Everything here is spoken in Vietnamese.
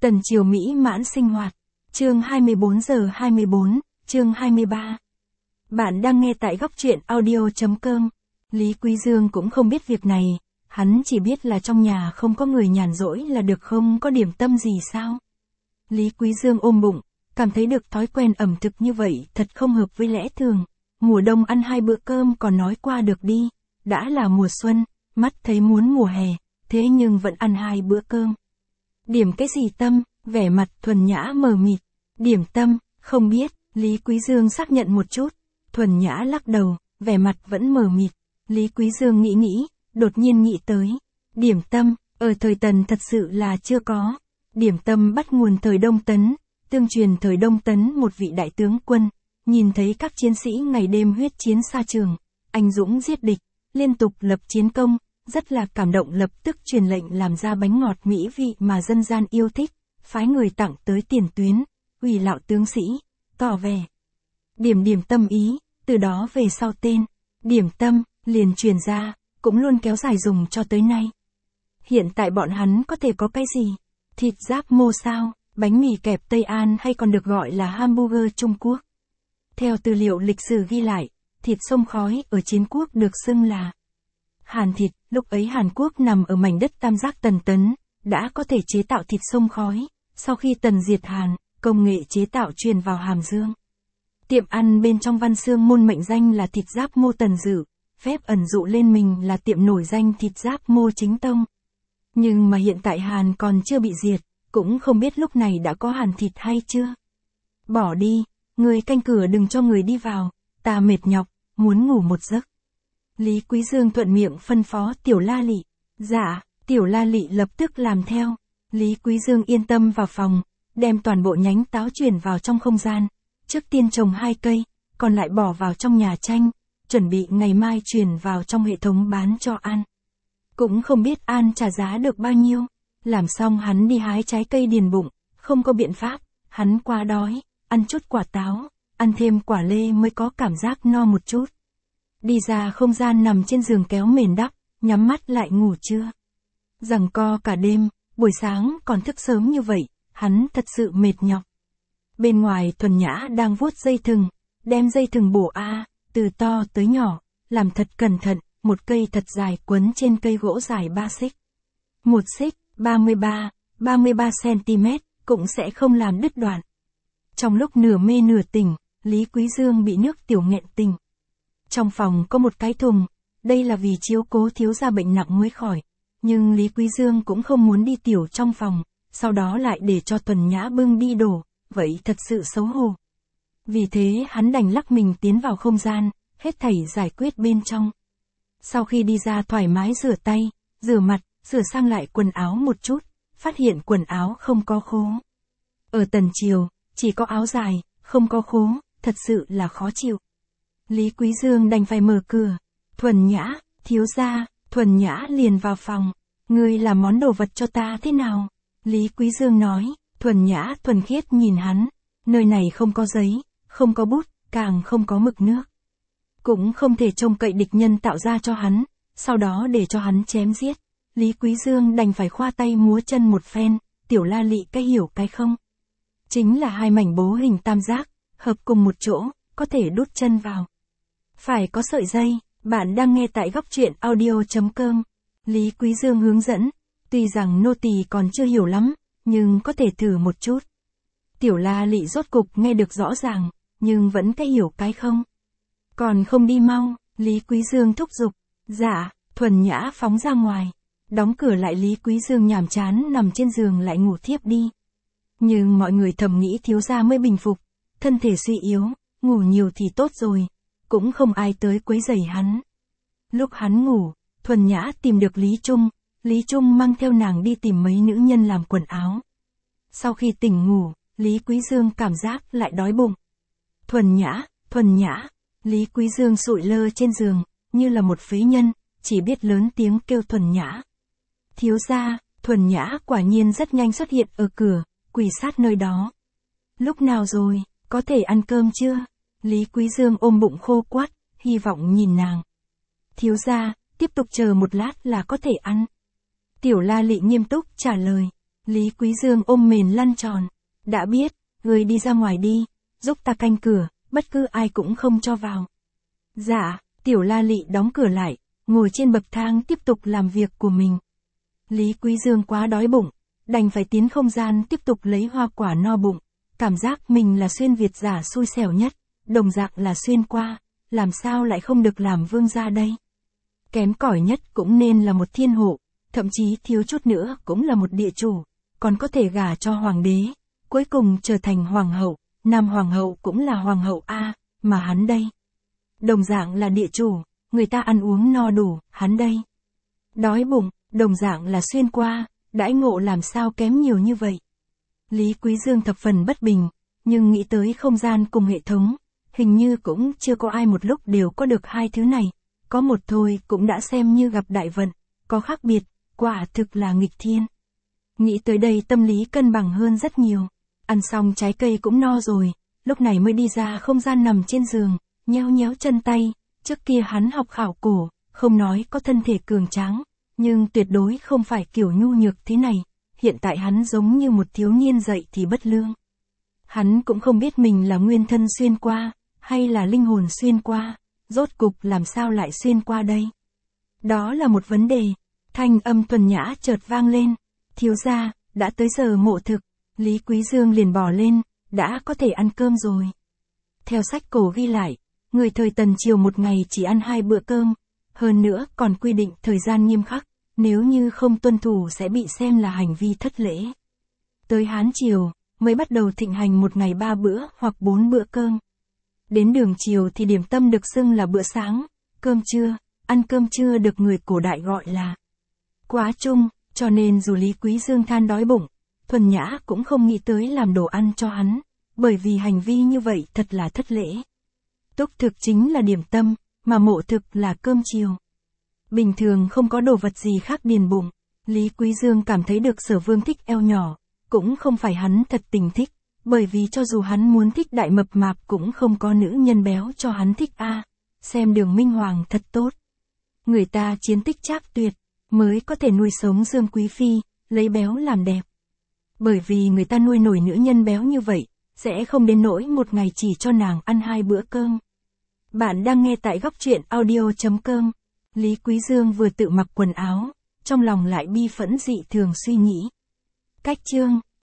Tần triều mỹ mãn sinh hoạt. Chương 24:24, chương 23. Bạn đang nghe tại góc truyện audio.com. Lý Quý Dương cũng không biết việc này, hắn chỉ biết là trong nhà không có người nhàn rỗi là được, không có điểm tâm gì sao. Lý Quý Dương ôm bụng, cảm thấy được thói quen ẩm thực như vậy thật không hợp với lẽ thường. Mùa đông ăn 2 bữa cơm còn nói qua được đi, đã là mùa xuân, mắt thấy muốn mùa hè, thế nhưng vẫn ăn 2 bữa cơm. Điểm cái gì tâm, vẻ mặt Thuần Nhã mờ mịt. Điểm tâm, không biết, Lý Quý Dương xác nhận một chút. Thuần Nhã lắc đầu, vẻ mặt vẫn mờ mịt. Lý Quý Dương nghĩ, đột nhiên nghĩ tới. Điểm tâm, ở thời Tần thật sự là chưa có. Điểm tâm bắt nguồn thời Đông Tấn, tương truyền thời Đông Tấn một vị đại tướng quân, nhìn thấy các chiến sĩ ngày đêm huyết chiến xa trường, anh dũng giết địch, liên tục lập chiến công, rất là cảm động, lập tức truyền lệnh làm ra bánh ngọt mỹ vị mà dân gian yêu thích, phái người tặng tới tiền tuyến, ủy lạo tướng sĩ, tỏ vẻ. Điểm tâm ý, từ đó về sau tên, điểm tâm, liền truyền ra, cũng luôn kéo dài dùng cho tới nay. Hiện tại bọn hắn có thể có cái gì? Thịt giáp mô sao, bánh mì kẹp Tây An hay còn được gọi là hamburger Trung Quốc. Theo tư liệu lịch sử ghi lại, thịt sông khói ở Chiến Quốc được xưng là Hàn thịt, lúc ấy Hàn Quốc nằm ở mảnh đất tam giác Tần Tấn, đã có thể chế tạo thịt sông khói, sau khi Tần diệt Hàn, công nghệ chế tạo truyền vào Hàm Dương. Tiệm ăn bên trong Văn Xương Môn mệnh danh là thịt giáp mô Tần Dự, phép ẩn dụ lên mình là tiệm nổi danh thịt giáp mô Chính Tông. Nhưng mà hiện tại Hàn còn chưa bị diệt, cũng không biết lúc này đã có Hàn thịt hay chưa. Bỏ đi, người canh cửa đừng cho người đi vào, ta mệt nhọc, muốn ngủ một giấc. Lý Quý Dương thuận miệng phân phó Tiểu La Lị. Dạ, Tiểu La Lị lập tức làm theo. Lý Quý Dương yên tâm vào phòng, đem toàn bộ nhánh táo chuyển vào trong không gian. Trước tiên trồng 2 cây, còn lại bỏ vào trong nhà tranh, chuẩn bị ngày mai chuyển vào trong hệ thống bán cho ăn. Cũng không biết ăn trả giá được bao nhiêu. Làm xong hắn đi hái trái cây điền bụng, không có biện pháp, hắn quá đói, ăn chút quả táo, ăn thêm quả lê mới có cảm giác no một chút. Đi ra không gian nằm trên giường kéo mền đắp, nhắm mắt lại ngủ trưa. Giằng co cả đêm, buổi sáng còn thức sớm như vậy, hắn thật sự mệt nhọc. Bên ngoài Thuần Nhã đang vuốt dây thừng, đem dây thừng bổ từ to tới nhỏ, làm thật cẩn thận, một cây thật dài quấn trên cây gỗ dài 3 xích. Một xích, 33 cm, cũng sẽ không làm đứt đoạn. Trong lúc nửa mê nửa tỉnh, Lý Quý Dương bị nước tiểu nghẹn tình. Trong phòng có một cái thùng, đây là vì chiếu cố thiếu gia bệnh nặng mới khỏi. Nhưng Lý Quý Dương cũng không muốn đi tiểu trong phòng, sau đó lại để cho Thuần Nhã bưng đi đổ, vậy thật sự xấu hổ. Vì thế hắn đành lắc mình tiến vào không gian, hết thảy giải quyết bên trong. Sau khi đi ra thoải mái rửa tay, rửa mặt, sửa sang lại quần áo một chút, phát hiện quần áo không có khố. Ở Tần triều, chỉ có áo dài, không có khố, thật sự là khó chịu. Lý Quý Dương đành phải mở cửa. Thuần Nhã, thiếu gia. Thuần Nhã liền vào phòng. Ngươi làm món đồ vật cho ta thế nào? Lý Quý Dương nói. Thuần Nhã thuần khiết nhìn hắn. Nơi này không có giấy, không có bút, càng không có mực nước. Cũng không thể trông cậy địch nhân tạo ra cho hắn, sau đó để cho hắn chém giết. Lý Quý Dương đành phải khoa tay múa chân một phen, Tiểu La Lị cái hiểu cái không. Chính là 2 mảnh bố hình tam giác, hợp cùng một chỗ, có thể đút chân vào. Phải có sợi dây, bạn đang nghe tại góc truyện audio.com. Lý Quý Dương hướng dẫn, tuy rằng nô tỳ còn chưa hiểu lắm, nhưng có thể thử một chút. Tiểu La Lị rốt cục nghe được rõ ràng, nhưng vẫn cái hiểu cái không. Còn không đi mau, Lý Quý Dương thúc giục. Dạ, Thuần Nhã phóng ra ngoài. Đóng cửa lại, Lý Quý Dương nhàm chán nằm trên giường lại ngủ thiếp đi. Nhưng mọi người thầm nghĩ thiếu gia mới bình phục, thân thể suy yếu, ngủ nhiều thì tốt rồi, cũng không ai tới quấy rầy hắn. Lúc hắn ngủ, Thuần Nhã tìm được Lý Trung mang theo nàng đi tìm mấy nữ nhân làm quần áo. Sau khi tỉnh ngủ, Lý Quý Dương cảm giác lại đói bụng. Thuần Nhã, Lý Quý Dương sụi lơ trên giường, như là một phế nhân, chỉ biết lớn tiếng kêu Thuần Nhã. Thiếu gia. Thuần Nhã quả nhiên rất nhanh xuất hiện ở cửa, quỳ sát nơi đó. Lúc nào rồi, có thể ăn cơm chưa? Lý Quý Dương ôm bụng khô quắt, hy vọng nhìn nàng. Thiếu gia, tiếp tục chờ một lát là có thể ăn. Tiểu La Lị nghiêm túc trả lời. Lý Quý Dương ôm mền lăn tròn. Đã biết, người đi ra ngoài đi, giúp ta canh cửa, bất cứ ai cũng không cho vào. Dạ, Tiểu La Lị đóng cửa lại, ngồi trên bậc thang tiếp tục làm việc của mình. Lý Quý Dương quá đói bụng, đành phải tiến không gian tiếp tục lấy hoa quả no bụng. Cảm giác mình là xuyên Việt giả xui xẻo nhất, đồng dạng là xuyên qua, làm sao lại không được làm vương gia đây. Kém cỏi nhất cũng nên là một thiên hộ, thậm chí thiếu chút nữa cũng là một địa chủ, còn có thể gả cho hoàng đế, cuối cùng trở thành hoàng hậu, nam hoàng hậu cũng là hoàng hậu a, mà hắn đây. Đồng dạng là địa chủ, người ta ăn uống no đủ, hắn đây. Đói bụng, đồng dạng là xuyên qua, đãi ngộ làm sao kém nhiều như vậy. Lý Quý Dương thập phần bất bình, nhưng nghĩ tới không gian cùng hệ thống, hình như cũng chưa có ai một lúc đều có được hai thứ này, có một thôi cũng đã xem như gặp đại vận, có khác biệt, quả thực là nghịch thiên. Nghĩ tới đây tâm lý cân bằng hơn rất nhiều, ăn xong trái cây cũng no rồi, lúc này mới đi ra không gian nằm trên giường, nhéo nhéo chân tay, trước kia hắn học khảo cổ, không nói có thân thể cường tráng, nhưng tuyệt đối không phải kiểu nhu nhược thế này, hiện tại hắn giống như một thiếu niên dậy thì bất lương. Hắn cũng không biết mình là nguyên thân xuyên qua, hay là linh hồn xuyên qua, rốt cục làm sao lại xuyên qua đây. Đó là một vấn đề, thanh âm thuần nhã chợt vang lên, thiếu gia, đã tới giờ mộ thực, Lý Quý Dương liền bò lên, đã có thể ăn cơm rồi. Theo sách cổ ghi lại, người thời Tần Triều một ngày chỉ ăn 2 bữa cơm, hơn nữa còn quy định thời gian nghiêm khắc, nếu như không tuân thủ sẽ bị xem là hành vi thất lễ. Tới Hán Triều, mới bắt đầu thịnh hành một ngày 3 bữa hoặc 4 bữa cơm. Đến Đường Triều thì điểm tâm được xưng là bữa sáng, cơm trưa, ăn cơm trưa được người cổ đại gọi là quá chung, cho nên dù Lý Quý Dương than đói bụng, thuần nhã cũng không nghĩ tới làm đồ ăn cho hắn, bởi vì hành vi như vậy thật là thất lễ. Túc thực chính là điểm tâm, mà mộ thực là cơm chiều. Bình thường không có đồ vật gì khác điền bụng, Lý Quý Dương cảm thấy được Sở Vương thích eo nhỏ, cũng không phải hắn thật tình thích, bởi vì cho dù hắn muốn thích đại mập mạp cũng không có nữ nhân béo cho hắn thích a. Xem Đường Minh Hoàng thật tốt. Người ta chiến tích trác tuyệt, mới có thể nuôi sống Dương Quý Phi, lấy béo làm đẹp. Bởi vì người ta nuôi nổi nữ nhân béo như vậy, sẽ không đến nỗi một ngày chỉ cho nàng ăn 2 bữa cơm. Bạn đang nghe tại góc truyện audio.com. Lý Quý Dương vừa tự mặc quần áo, trong lòng lại bi phẫn dị thường suy nghĩ. Cách chương